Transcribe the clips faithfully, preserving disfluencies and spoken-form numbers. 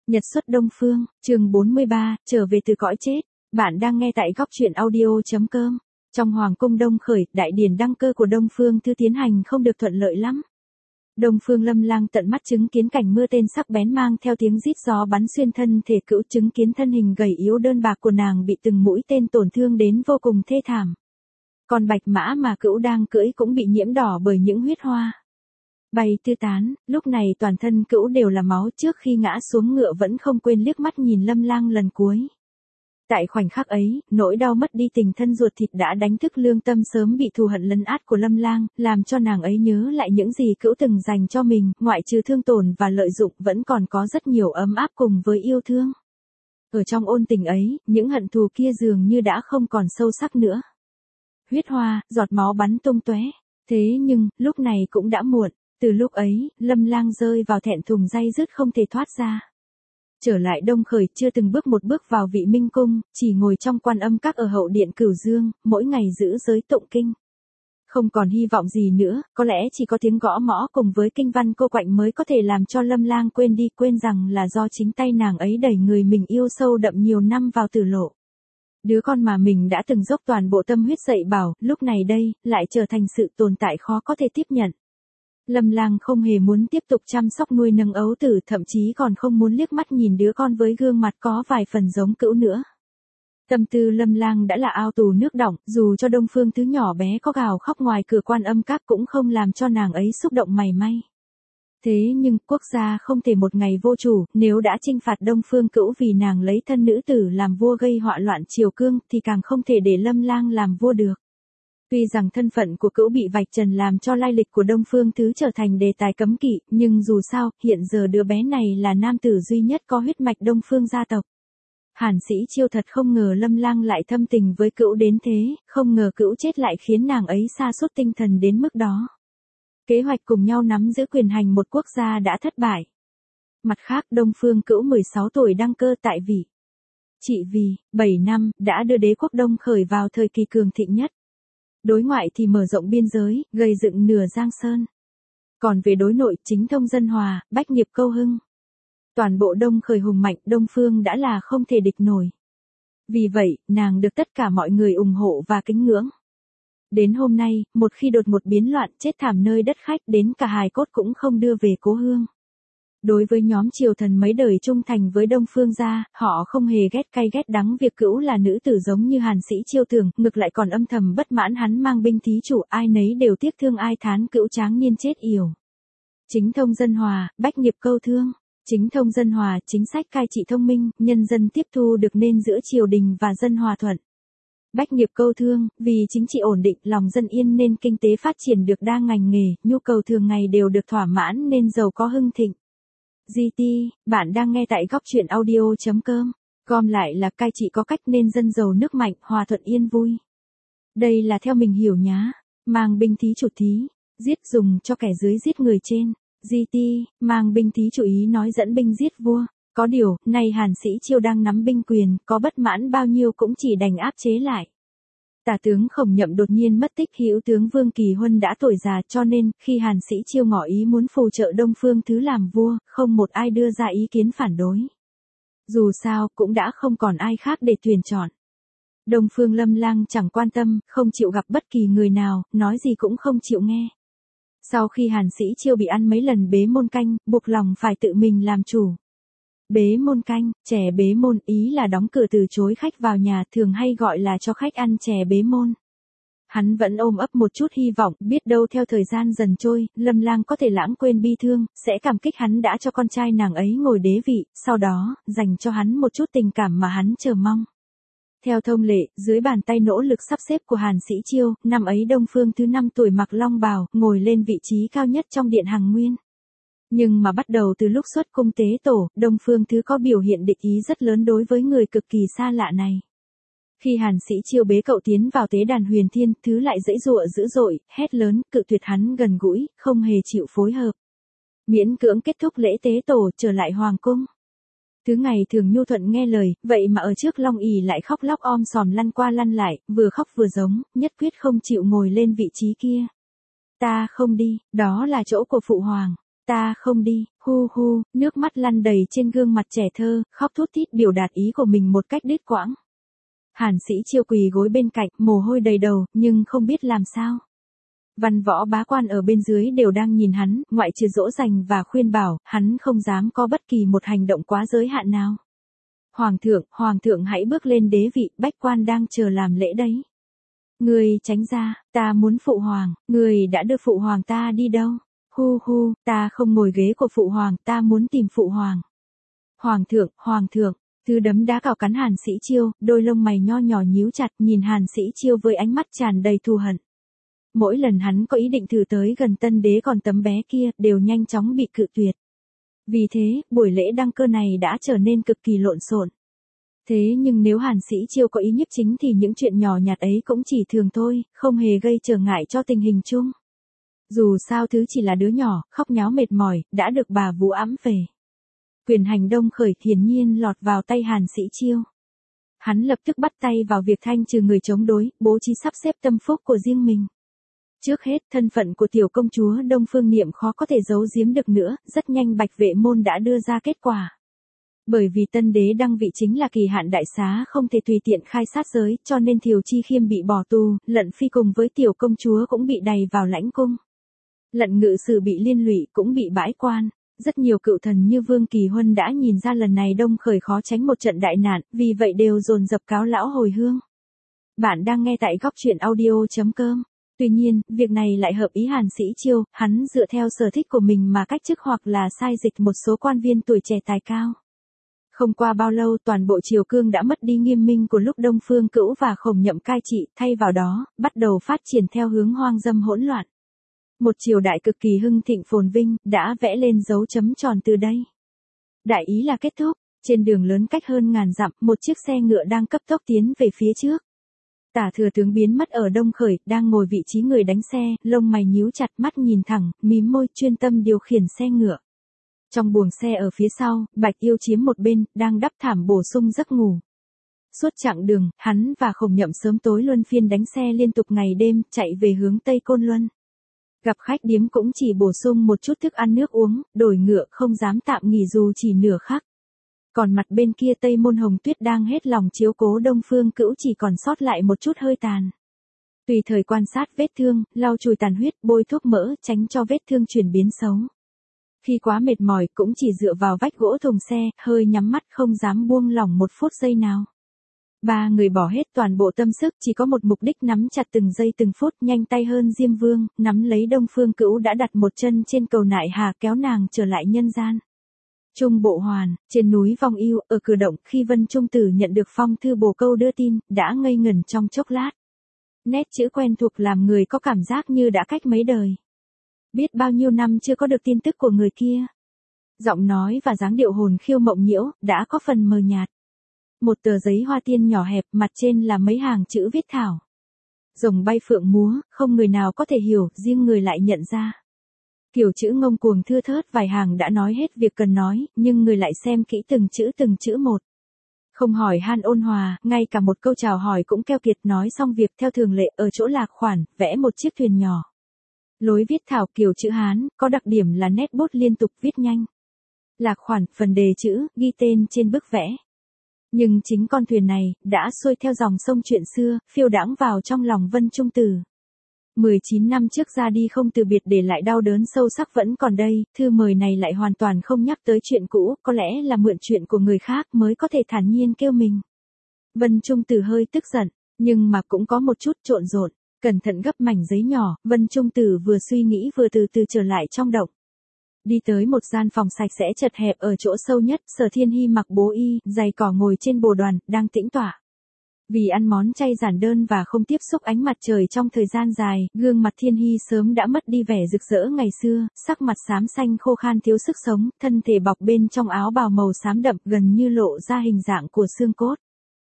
Nhật xuất Đông Phương, chương bốn mươi ba, trở về từ cõi chết. Bạn đang nghe tại góc truyện audio chấm com. Trong Hoàng cung Đông Khởi, đại điển đăng cơ của Đông Phương Thư tiến hành không được thuận lợi lắm. Đông Phương Lâm Lang tận mắt chứng kiến cảnh mưa tên sắc bén mang theo tiếng rít gió bắn xuyên thân thể Cữu, chứng kiến thân hình gầy yếu đơn bạc của nàng bị từng mũi tên tổn thương đến vô cùng thê thảm. Còn bạch mã mà Cữu đang cưỡi cũng bị nhiễm đỏ bởi những huyết hoa. Bay tứ tán, lúc này toàn thân Cữu đều là máu, trước khi ngã xuống ngựa vẫn không quên liếc mắt nhìn Lâm Lang lần cuối. Tại khoảnh khắc ấy, nỗi đau mất đi tình thân ruột thịt đã đánh thức lương tâm sớm bị thù hận lấn át của Lâm Lang, làm cho nàng ấy nhớ lại những gì Cữu từng dành cho mình, ngoại trừ thương tổn và lợi dụng vẫn còn có rất nhiều ấm áp cùng với yêu thương. Ở trong ôn tình ấy, những hận thù kia dường như đã không còn sâu sắc nữa. Huyết hoa, giọt máu bắn tung tóe. Thế nhưng, lúc này cũng đã muộn. Từ lúc ấy, Lâm Lang rơi vào thẹn thùng day dứt không thể thoát ra. Trở lại Đông Khởi, chưa từng bước một bước vào Vị Minh Cung, chỉ ngồi trong Quan Âm Các ở hậu điện Cửu Dương, mỗi ngày giữ giới tụng kinh. Không còn hy vọng gì nữa, có lẽ chỉ có tiếng gõ mõ cùng với kinh văn cô quạnh mới có thể làm cho Lâm Lang quên đi, quên rằng là do chính tay nàng ấy đẩy người mình yêu sâu đậm nhiều năm vào tử lộ. Đứa con mà mình đã từng dốc toàn bộ tâm huyết dạy bảo, lúc này đây, lại trở thành sự tồn tại khó có thể tiếp nhận. Lâm Lang không hề muốn tiếp tục chăm sóc nuôi nấng ấu tử, thậm chí còn không muốn liếc mắt nhìn đứa con với gương mặt có vài phần giống Cữu nữa. Tâm tư Lâm Lang đã là ao tù nước đọng, dù cho Đông Phương Thứ nhỏ bé có gào khóc ngoài cửa Quan Âm Các cũng không làm cho nàng ấy xúc động mảy may. Thế nhưng, quốc gia không thể một ngày vô chủ, nếu đã trinh phạt Đông Phương Cữu vì nàng lấy thân nữ tử làm vua gây họa loạn triều cương, thì càng không thể để Lâm Lang làm vua được. Tuy rằng thân phận của Cữu bị vạch trần làm cho lai lịch của Đông Phương Thứ trở thành đề tài cấm kỵ, nhưng dù sao, hiện giờ đứa bé này là nam tử duy nhất có huyết mạch Đông Phương gia tộc. Hàn Sĩ Chiêu thật không ngờ Lâm Lang lại thâm tình với Cữu đến thế, không ngờ Cữu chết lại khiến nàng ấy sa sút tinh thần đến mức đó. Kế hoạch cùng nhau nắm giữ quyền hành một quốc gia đã thất bại. Mặt khác, Đông Phương Cữu mười sáu tuổi đăng cơ tại vị Trị vì, bảy năm, đã đưa đế quốc Đông Khởi vào thời kỳ cường thịnh nhất. Đối ngoại thì mở rộng biên giới, gây dựng nửa Giang Sơn. Còn về đối nội, chính thông dân hòa, bách nghiệp câu hưng. Toàn bộ Đông Khởi hùng mạnh, Đông Phương đã là không thể địch nổi. Vì vậy, nàng được tất cả mọi người ủng hộ và kính ngưỡng. Đến hôm nay, một khi đột một biến loạn, chết thảm nơi đất khách, đến cả hài cốt cũng không đưa về cố hương. Đối với nhóm triều thần mấy đời trung thành với Đông Phương gia, họ không hề ghét cay ghét đắng việc Cữu là nữ tử giống như Hàn Sĩ Chiêu tưởng, ngược lại còn âm thầm bất mãn hắn mang binh thí chủ, ai nấy đều tiếc thương ai thán Cữu tráng niên chết yểu. Chính thông dân hòa, bách nghiệp câu thương. Chính thông dân hòa, chính sách cai trị thông minh, nhân dân tiếp thu được nên giữa triều đình và dân hòa thuận. Bách nghiệp câu thương, vì chính trị ổn định, lòng dân yên nên kinh tế phát triển được đa ngành nghề, nhu cầu thường ngày đều được thỏa mãn nên giàu có hưng thịnh. giê tê, bạn đang nghe tại góc truyện audio chấm com. Gom lại là cai trị có cách nên dân giàu nước mạnh, hòa thuận yên vui. Đây là theo mình hiểu nhá. Mang binh thí chủ thí, giết dùng cho kẻ dưới giết người trên. giê tê, mang binh thí chủ ý nói dẫn binh giết vua. Có điều, nay Hàn Sĩ Chiêu đang nắm binh quyền, có bất mãn bao nhiêu cũng chỉ đành áp chế lại. Tả tướng Khổng Nhậm đột nhiên mất tích, hữu tướng Vương Kỳ Huân đã tuổi già, cho nên, khi Hàn Sĩ Chiêu ngỏ ý muốn phù trợ Đông Phương Thứ làm vua, không một ai đưa ra ý kiến phản đối. Dù sao, cũng đã không còn ai khác để tuyển chọn. Đông Phương Lâm Lang chẳng quan tâm, không chịu gặp bất kỳ người nào, nói gì cũng không chịu nghe. Sau khi Hàn Sĩ Chiêu bị ăn mấy lần bế môn canh, buộc lòng phải tự mình làm chủ. Bế môn canh, chè bế môn, ý là đóng cửa từ chối khách vào nhà, thường hay gọi là cho khách ăn chè bế môn. Hắn vẫn ôm ấp một chút hy vọng, biết đâu theo thời gian dần trôi, Lâm Lang có thể lãng quên bi thương, sẽ cảm kích hắn đã cho con trai nàng ấy ngồi đế vị, sau đó, dành cho hắn một chút tình cảm mà hắn chờ mong. Theo thông lệ, dưới bàn tay nỗ lực sắp xếp của Hàn Sĩ Chiêu, năm ấy Đông Phương Thứ năm tuổi mặc long bào, ngồi lên vị trí cao nhất trong điện Hằng Nguyên. Nhưng mà bắt đầu từ lúc xuất cung tế tổ, Đông Phương Thứ có biểu hiện địch ý rất lớn đối với người cực kỳ xa lạ này. Khi Hàn Sĩ Chiêu bế cậu tiến vào tế đàn Huyền Thiên, Thứ lại giãy giụa dữ dội, hét lớn, cự tuyệt hắn gần gũi, không hề chịu phối hợp. Miễn cưỡng kết thúc lễ tế tổ, trở lại hoàng cung. Thứ ngày thường nhu thuận nghe lời, vậy mà ở trước Long ỷ lại khóc lóc om sòm lăn qua lăn lại, vừa khóc vừa giống, nhất quyết không chịu ngồi lên vị trí kia. Ta không đi, đó là chỗ của phụ hoàng. Ta không đi, hu hu, nước mắt lăn đầy trên gương mặt trẻ thơ, khóc thút thít biểu đạt ý của mình một cách đứt quãng. Hàn Sĩ Chiêu quỳ gối bên cạnh, mồ hôi đầy đầu, nhưng không biết làm sao. Văn võ bá quan ở bên dưới đều đang nhìn hắn, ngoại trừ dỗ dành và khuyên bảo, hắn không dám có bất kỳ một hành động quá giới hạn nào. Hoàng thượng, hoàng thượng hãy bước lên đế vị, bách quan đang chờ làm lễ đấy. Người tránh ra, ta muốn phụ hoàng, người đã đưa phụ hoàng ta đi đâu? Hu hu, ta không ngồi ghế của phụ hoàng, ta muốn tìm phụ hoàng. Hoàng thượng, hoàng thượng, thứ đấm đá cào cắn Hàn Sĩ Chiêu, đôi lông mày nho nhỏ nhíu chặt nhìn Hàn Sĩ Chiêu với ánh mắt tràn đầy thù hận. Mỗi lần hắn có ý định thử tới gần tân đế còn tấm bé kia, đều nhanh chóng bị cự tuyệt. Vì thế, buổi lễ đăng cơ này đã trở nên cực kỳ lộn xộn. Thế nhưng nếu Hàn Sĩ Chiêu có ý nhiếp chính thì những chuyện nhỏ nhặt ấy cũng chỉ thường thôi, không hề gây trở ngại cho tình hình chung. Dù sao thứ chỉ là đứa nhỏ, khóc nháo mệt mỏi, đã được bà Vũ ẵm về. Quyền hành Đông Khởi hiển nhiên lọt vào tay Hàn Sĩ Chiêu. Hắn lập tức bắt tay vào việc thanh trừ người chống đối, bố trí sắp xếp tâm phúc của riêng mình. Trước hết, thân phận của tiểu công chúa Đông Phương Niệm khó có thể giấu giếm được nữa, rất nhanh Bạch Vệ Môn đã đưa ra kết quả. Bởi vì tân đế đăng vị chính là kỳ hạn đại xá không thể tùy tiện khai sát giới, cho nên Thiều Chi Khiêm bị bỏ tù, Lận Phi cùng với tiểu công chúa cũng bị đày vào lãnh cung. Lận Ngự Sử bị liên lụy cũng bị bãi quan. Rất nhiều cựu thần như Vương Kỳ Huân đã nhìn ra lần này Đông Khởi khó tránh một trận đại nạn, vì vậy đều dồn dập cáo lão hồi hương. Bạn đang nghe tại góc truyện audio chấm com. Tuy nhiên, việc này lại hợp ý Hàn Sĩ Chiêu, hắn dựa theo sở thích của mình mà cách chức hoặc là sai dịch một số quan viên tuổi trẻ tài cao. Không qua bao lâu toàn bộ triều cương đã mất đi nghiêm minh của lúc Đông Phương Cữu và Khổng Nhậm cai trị, thay vào đó, bắt đầu phát triển theo hướng hoang dâm hỗn loạn. Một triều đại cực kỳ hưng thịnh phồn vinh, đã vẽ lên dấu chấm tròn từ đây. Đại ý là kết thúc, trên đường lớn cách hơn ngàn dặm, một chiếc xe ngựa đang cấp tốc tiến về phía trước. Tả thừa tướng biến mất ở Đông Khởi, đang ngồi vị trí người đánh xe, lông mày nhíu chặt, mắt nhìn thẳng, mím môi chuyên tâm điều khiển xe ngựa. Trong buồng xe ở phía sau, Bạch Yêu chiếm một bên, đang đắp thảm bổ sung giấc ngủ. Suốt chặng đường, hắn và Khổng Nhậm sớm tối luân phiên đánh xe liên tục ngày đêm, chạy về hướng Tây Côn Luân. Gặp khách điếm cũng chỉ bổ sung một chút thức ăn nước uống, đổi ngựa không dám tạm nghỉ dù chỉ nửa khắc. Còn mặt bên kia Tây Môn Hồng Tuyết đang hết lòng chiếu cố Đông Phương Cữu chỉ còn sót lại một chút hơi tàn. Tùy thời quan sát vết thương, lau chùi tàn huyết, bôi thuốc mỡ, tránh cho vết thương chuyển biến xấu. Khi quá mệt mỏi cũng chỉ dựa vào vách gỗ thùng xe, hơi nhắm mắt không dám buông lỏng một phút giây nào. Ba người bỏ hết toàn bộ tâm sức, chỉ có một mục đích nắm chặt từng giây từng phút, nhanh tay hơn Diêm Vương, nắm lấy Đông Phương Cữu đã đặt một chân trên cầu nại hà, kéo nàng trở lại nhân gian. Trung Bộ Hoàn, trên núi Vong Yêu, ở cửa động, khi Vân Trung Tử nhận được phong thư bồ câu đưa tin, đã ngây ngẩn trong chốc lát. Nét chữ quen thuộc làm người có cảm giác như đã cách mấy đời. Biết bao nhiêu năm chưa có được tin tức của người kia. Giọng nói và dáng điệu hồn khiêu mộng nhiễu, đã có phần mờ nhạt. Một tờ giấy hoa tiên nhỏ hẹp, mặt trên là mấy hàng chữ viết thảo. Rồng bay phượng múa, không người nào có thể hiểu, riêng người lại nhận ra. Kiểu chữ ngông cuồng thưa thớt vài hàng đã nói hết việc cần nói, nhưng người lại xem kỹ từng chữ từng chữ một. Không hỏi han ôn hòa, ngay cả một câu chào hỏi cũng keo kiệt, nói xong việc theo thường lệ ở chỗ lạc khoản, vẽ một chiếc thuyền nhỏ. Lối viết thảo kiểu chữ Hán, có đặc điểm là nét bút liên tục viết nhanh. Lạc khoản, phần đề chữ, ghi tên trên bức vẽ. Nhưng chính con thuyền này, đã xuôi theo dòng sông chuyện xưa, phiêu đãng vào trong lòng Vân Trung Tử. mười chín năm trước ra đi không từ biệt để lại đau đớn sâu sắc vẫn còn đây, thư mời này lại hoàn toàn không nhắc tới chuyện cũ, có lẽ là mượn chuyện của người khác mới có thể thản nhiên kêu mình. Vân Trung Tử hơi tức giận, nhưng mà cũng có một chút trộn rộn, cẩn thận gấp mảnh giấy nhỏ, Vân Trung Tử vừa suy nghĩ vừa từ từ trở lại trong động. Đi tới một gian phòng sạch sẽ chật hẹp ở chỗ sâu nhất, Sở Thiên Hy mặc bố y, giày cỏ ngồi trên bồ đoàn, đang tĩnh tọa. Vì ăn món chay giản đơn và không tiếp xúc ánh mặt trời trong thời gian dài, gương mặt Thiên Hy sớm đã mất đi vẻ rực rỡ ngày xưa, sắc mặt xám xanh khô khan thiếu sức sống, thân thể bọc bên trong áo bào màu xám đậm gần như lộ ra hình dạng của xương cốt.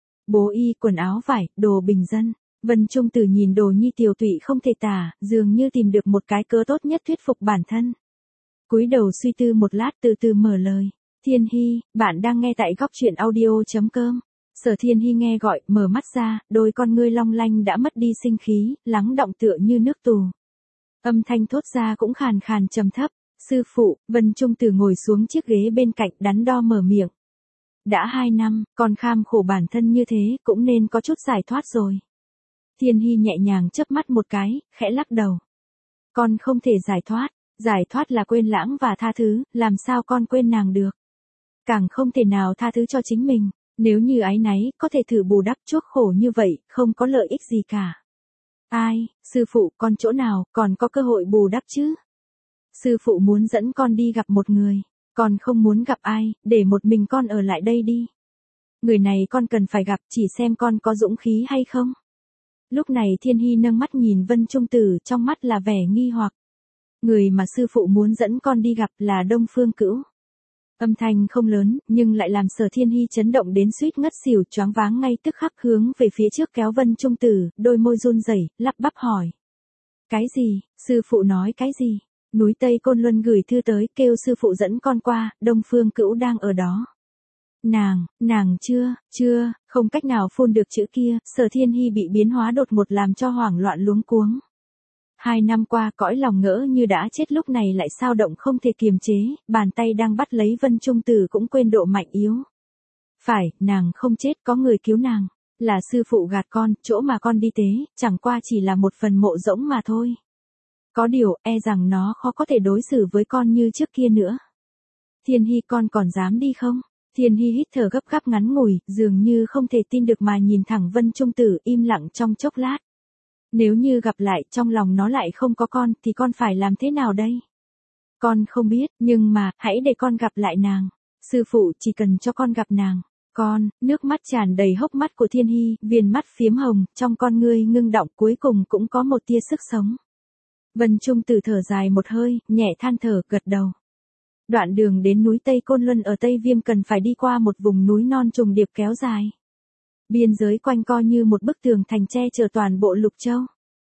Bố y, quần áo vải, đồ bình dân. Vân Trung Tử nhìn Đồ Nhi tiều tụy không thể tả, dường như tìm được một cái cớ tốt nhất thuyết phục bản thân. Cúi đầu suy tư một lát từ từ mở lời. Thiên Hy, bạn đang nghe tại góc truyện audio chấm com. Sở Thiên Hy nghe gọi, mở mắt ra, đôi con ngươi long lanh đã mất đi sinh khí, lắng đọng tựa như nước tù. Âm thanh thốt ra cũng khàn khàn trầm thấp. Sư phụ, Vân Trung Tử ngồi xuống chiếc ghế bên cạnh đắn đo mở miệng. Đã hai năm, con kham khổ bản thân như thế, cũng nên có chút giải thoát rồi. Thiên Hy nhẹ nhàng chớp mắt một cái, khẽ lắc đầu. Con không thể giải thoát, giải thoát là quên lãng và tha thứ, làm sao con quên nàng được. Càng không thể nào tha thứ cho chính mình, nếu như áy náy, có thể thử bù đắp chuốc khổ như vậy, không có lợi ích gì cả. Ai, sư phụ, con chỗ nào, còn có cơ hội bù đắp chứ? Sư phụ muốn dẫn con đi gặp một người, con không muốn gặp ai, để một mình con ở lại đây đi. Người này con cần phải gặp, chỉ xem con có dũng khí hay không. Lúc này Thiên Hy nâng mắt nhìn Vân Trung Tử, trong mắt là vẻ nghi hoặc. Người mà sư phụ muốn dẫn con đi gặp là Đông Phương Cữu. Âm thanh không lớn, nhưng lại làm Sở Thiên Hy chấn động đến suýt ngất xỉu, choáng váng ngay tức khắc hướng về phía trước kéo Vân Trung Tử, đôi môi run rẩy, lắp bắp hỏi. Cái gì, sư phụ nói cái gì? Núi Tây Côn Luân gửi thư tới, kêu sư phụ dẫn con qua, Đông Phương Cữu đang ở đó. Nàng, nàng chưa, chưa, không cách nào phun được chữ kia, Sở Thiên Hy bị biến hóa đột ngột làm cho hoảng loạn luống cuống. Hai năm qua cõi lòng ngỡ như đã chết lúc này lại sao động không thể kiềm chế, bàn tay đang bắt lấy Vân Trung Tử cũng quên độ mạnh yếu. Phải, nàng không chết, có người cứu nàng. Là sư phụ gạt con, chỗ mà con đi tế, chẳng qua chỉ là một phần mộ rỗng mà thôi. Có điều, e rằng nó khó có thể đối xử với con như trước kia nữa. Thiên Hy, con còn dám đi không? Thiên Hy hít thở gấp gáp ngắn ngủi, dường như không thể tin được mà nhìn thẳng Vân Trung Tử, im lặng trong chốc lát. Nếu như gặp lại, trong lòng nó lại không có con, thì con phải làm thế nào đây? Con không biết, nhưng mà, hãy để con gặp lại nàng. Sư phụ chỉ cần cho con gặp nàng. Con, nước mắt tràn đầy hốc mắt của Thiên Hy, viền mắt phiếm hồng, trong con ngươi ngưng đọng cuối cùng cũng có một tia sức sống. Vân Trung Tử thở dài một hơi, nhẹ than thở, gật đầu. Đoạn đường đến núi Tây Côn Luân ở Tây Viêm cần phải đi qua một vùng núi non trùng điệp kéo dài. Biên giới quanh co như một bức tường thành che chở toàn bộ Lục Châu.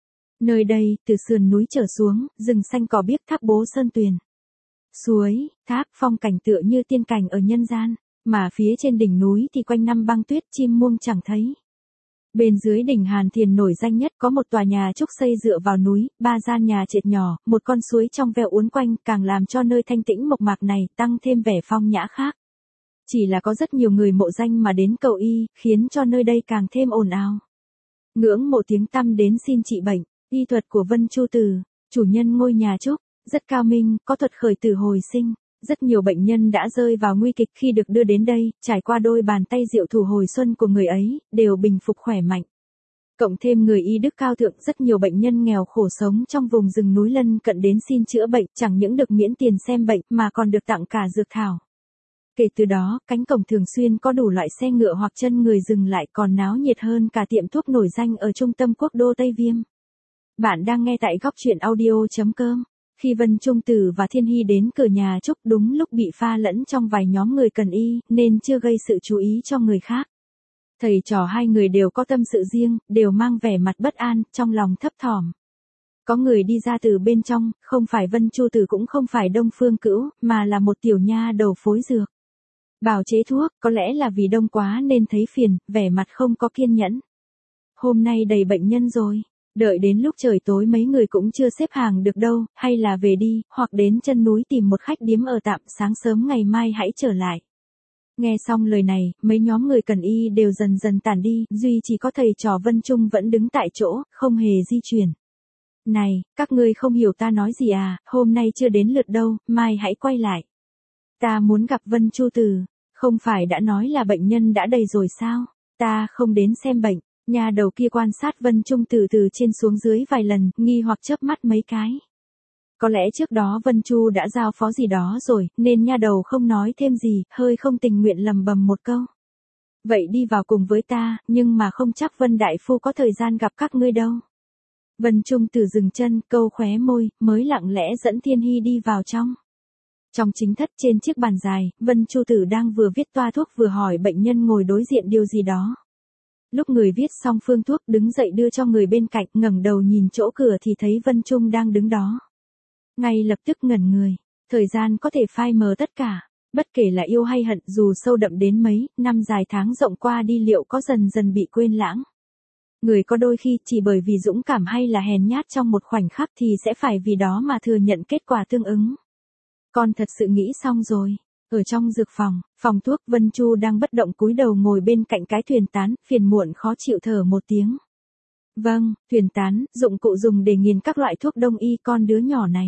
Nơi đây, từ sườn núi trở xuống, rừng xanh cỏ biếc, thác bố sơn tuyền. Suối, thác, phong cảnh tựa như tiên cảnh ở nhân gian, mà phía trên đỉnh núi thì quanh năm băng tuyết, chim muông chẳng thấy. Bên dưới đỉnh Hàn Thiền nổi danh nhất có một tòa nhà trúc xây dựa vào núi, ba gian nhà trệt nhỏ, một con suối trong veo uốn quanh, càng làm cho nơi thanh tĩnh mộc mạc này tăng thêm vẻ phong nhã khác. Chỉ là có rất nhiều người mộ danh mà đến cầu y, khiến cho nơi đây càng thêm ồn ào. Ngưỡng mộ tiếng tăm đến xin trị bệnh, y thuật của Vân Chu Tử, chủ nhân ngôi nhà trúc, rất cao minh, có thuật khởi tử hồi sinh. Rất nhiều bệnh nhân đã rơi vào nguy kịch khi được đưa đến đây, trải qua đôi bàn tay diệu thủ hồi xuân của người ấy, đều bình phục khỏe mạnh. Cộng thêm người y đức cao thượng, rất nhiều bệnh nhân nghèo khổ sống trong vùng rừng núi lân cận đến xin chữa bệnh, chẳng những được miễn tiền xem bệnh mà còn được tặng cả dược thảo. Kể từ đó, cánh cổng thường xuyên có đủ loại xe ngựa hoặc chân người dừng lại, còn náo nhiệt hơn cả tiệm thuốc nổi danh ở trung tâm quốc đô Tây Viêm. Bạn đang nghe tại góc truyện audio chấm com. Khi Vân Trung Tử và Thiên Hy đến cửa nhà trúc đúng lúc bị pha lẫn trong vài nhóm người cần y, nên chưa gây sự chú ý cho người khác. Thầy trò hai người đều có tâm sự riêng, đều mang vẻ mặt bất an, trong lòng thấp thỏm. Có người đi ra từ bên trong, không phải Vân Chu Tử cũng không phải Đông Phương Cữu, mà là một tiểu nha đầu phối dược. Bào chế thuốc, có lẽ là vì đông quá nên thấy phiền, vẻ mặt không có kiên nhẫn. Hôm nay đầy bệnh nhân rồi. Đợi đến lúc trời tối mấy người cũng chưa xếp hàng được đâu, hay là về đi, hoặc đến chân núi tìm một khách điếm ở tạm, sáng sớm ngày mai hãy trở lại. Nghe xong lời này, mấy nhóm người cần y đều dần dần tản đi, duy chỉ có thầy trò Vân Trung vẫn đứng tại chỗ, không hề di chuyển. Này, các ngươi không hiểu ta nói gì à, hôm nay chưa đến lượt đâu, mai hãy quay lại. Ta muốn gặp Vân Chu Tử, không phải đã nói là bệnh nhân đã đầy rồi sao, ta không đến xem bệnh. Nhà đầu kia quan sát Vân Trung Tử từ trên xuống dưới vài lần, nghi hoặc chớp mắt mấy cái. Có lẽ trước đó Vân Chu đã giao phó gì đó rồi, nên nha đầu không nói thêm gì, hơi không tình nguyện lầm bầm một câu. Vậy đi vào cùng với ta, nhưng mà không chắc Vân Đại Phu có thời gian gặp các ngươi đâu. Vân Trung Tử dừng chân, câu khóe môi, mới lặng lẽ dẫn Thiên Hy đi vào trong. Trong chính thất trên chiếc bàn dài, Vân Chu Tử đang vừa viết toa thuốc vừa hỏi bệnh nhân ngồi đối diện điều gì đó. Lúc người viết xong phương thuốc đứng dậy đưa cho người bên cạnh, ngẩng đầu nhìn chỗ cửa thì thấy Vân Trung đang đứng đó. Ngay lập tức ngẩn người, thời gian có thể phai mờ tất cả, bất kể là yêu hay hận dù sâu đậm đến mấy, năm dài tháng rộng qua đi liệu có dần dần bị quên lãng. Người có đôi khi chỉ bởi vì dũng cảm hay là hèn nhát trong một khoảnh khắc thì sẽ phải vì đó mà thừa nhận kết quả tương ứng. Con thật sự nghĩ xong rồi. Ở trong dược phòng, phòng thuốc, Vân Chu đang bất động cúi đầu ngồi bên cạnh cái thuyền tán, phiền muộn khó chịu thở một tiếng. Vâng, thuyền tán, dụng cụ dùng để nghiền các loại thuốc đông y, con đứa nhỏ này.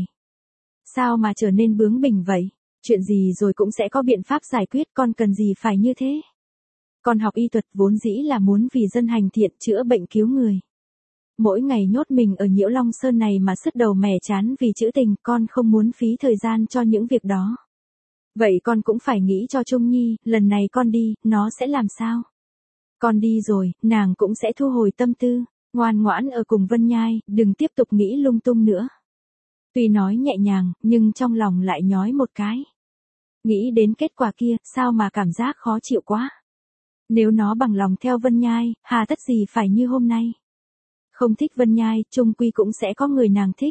Sao mà trở nên bướng bỉnh vậy? Chuyện gì rồi cũng sẽ có biện pháp giải quyết, con cần gì phải như thế? Con học y thuật vốn dĩ là muốn vì dân hành thiện, chữa bệnh cứu người. Mỗi ngày nhốt mình ở Nhiễu Long Sơn này mà sứt đầu mẻ chán vì chữ tình, con không muốn phí thời gian cho những việc đó. Vậy con cũng phải nghĩ cho Trung Nhi, lần này con đi, nó sẽ làm sao? Con đi rồi, nàng cũng sẽ thu hồi tâm tư, ngoan ngoãn ở cùng Vân Nhai, đừng tiếp tục nghĩ lung tung nữa. Tuy nói nhẹ nhàng, nhưng trong lòng lại nhói một cái. Nghĩ đến kết quả kia, sao mà cảm giác khó chịu quá. Nếu nó bằng lòng theo Vân Nhai, hà tất gì phải như hôm nay. Không thích Vân Nhai, chung quy cũng sẽ có người nàng thích.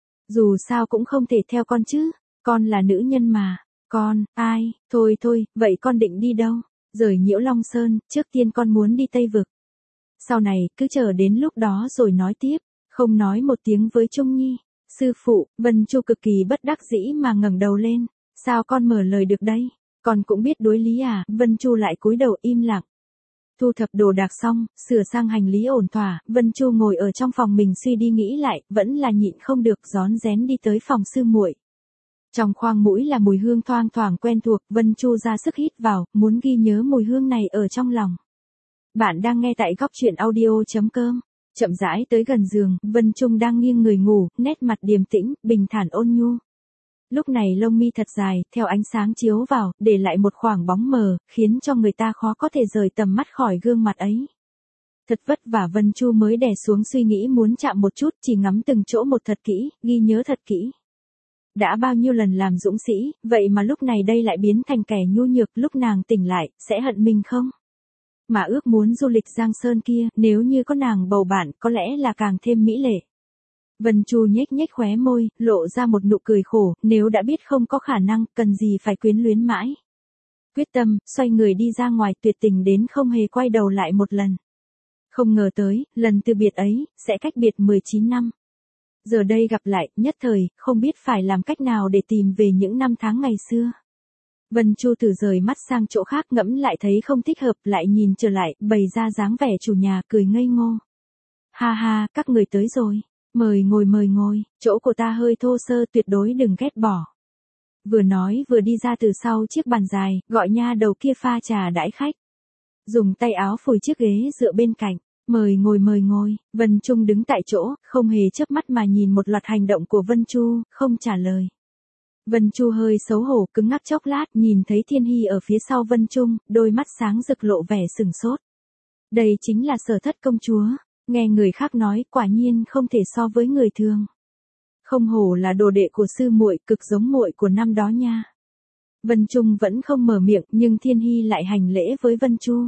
Dù sao cũng không thể theo con chứ, con là nữ nhân mà. Con, ai, thôi thôi, vậy con định đi đâu? Rời Nhiễu Long Sơn, trước tiên con muốn đi Tây Vực. Sau này, cứ chờ đến lúc đó rồi nói tiếp, không nói một tiếng với Trung Nhi. Sư phụ, Vân Chu cực kỳ bất đắc dĩ mà ngẩng đầu lên, sao con mở lời được đây? Con cũng biết đối lý à? Vân Chu lại cúi đầu im lặng. Thu thập đồ đạc xong, sửa sang hành lý ổn thỏa, Vân Chu ngồi ở trong phòng mình suy đi nghĩ lại, vẫn là nhịn không được, rón rén đi tới phòng sư muội. Trong khoang mũi là mùi hương thoang thoảng quen thuộc, Vân Chu ra sức hít vào, muốn ghi nhớ mùi hương này ở trong lòng. Bạn đang nghe tại góc truyện audio.com. Chậm rãi tới gần giường, Vân Trung đang nghiêng người ngủ, nét mặt điềm tĩnh, bình thản ôn nhu. Lúc này lông mi thật dài, theo ánh sáng chiếu vào, để lại một khoảng bóng mờ, khiến cho người ta khó có thể rời tầm mắt khỏi gương mặt ấy. Thật vất vả Vân Chu mới đè xuống suy nghĩ muốn chạm một chút, chỉ ngắm từng chỗ một thật kỹ, ghi nhớ thật kỹ. Đã bao nhiêu lần làm dũng sĩ, vậy mà lúc này đây lại biến thành kẻ nhu nhược, lúc nàng tỉnh lại, sẽ hận mình không? Mà ước muốn du lịch Giang Sơn kia, nếu như có nàng bầu bạn, có lẽ là càng thêm mỹ lệ. Vân Chu nhếch nhếch khóe môi, lộ ra một nụ cười khổ, nếu đã biết không có khả năng, cần gì phải quyến luyến mãi. Quyết tâm, xoay người đi ra ngoài, tuyệt tình đến không hề quay đầu lại một lần. Không ngờ tới, lần từ biệt ấy, sẽ cách biệt mười chín năm. Giờ đây gặp lại, nhất thời, không biết phải làm cách nào để tìm về những năm tháng ngày xưa. Vân Chu thử rời mắt sang chỗ khác, ngẫm lại thấy không thích hợp, lại nhìn trở lại, bày ra dáng vẻ chủ nhà, cười ngây ngô. Ha ha, các người tới rồi. Mời ngồi mời ngồi, chỗ của ta hơi thô sơ, tuyệt đối đừng ghét bỏ. Vừa nói vừa đi ra từ sau chiếc bàn dài, gọi nha đầu kia pha trà đãi khách. Dùng tay áo phủi chiếc ghế dựa bên cạnh. Mời ngồi mời ngồi, Vân Trung đứng tại chỗ, không hề chớp mắt mà nhìn một loạt hành động của Vân Chu, không trả lời. Vân Chu hơi xấu hổ, cứng ngắc chốc lát, nhìn thấy Thiên Hy ở phía sau Vân Trung, đôi mắt sáng rực lộ vẻ sừng sốt. Đây chính là Sở Thất công chúa, nghe người khác nói, quả nhiên không thể so với người thường. Không hổ là đồ đệ của sư muội, cực giống muội của năm đó nha. Vân Trung vẫn không mở miệng, nhưng Thiên Hy lại hành lễ với Vân Chu.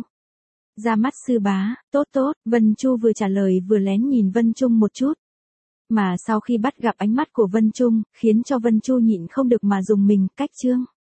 Ra mắt sư bá, tốt tốt, Vân Chu vừa trả lời vừa lén nhìn Vân Trung một chút. Mà sau khi bắt gặp ánh mắt của Vân Trung, khiến cho Vân Chu nhịn không được mà dùng mình, cách chương.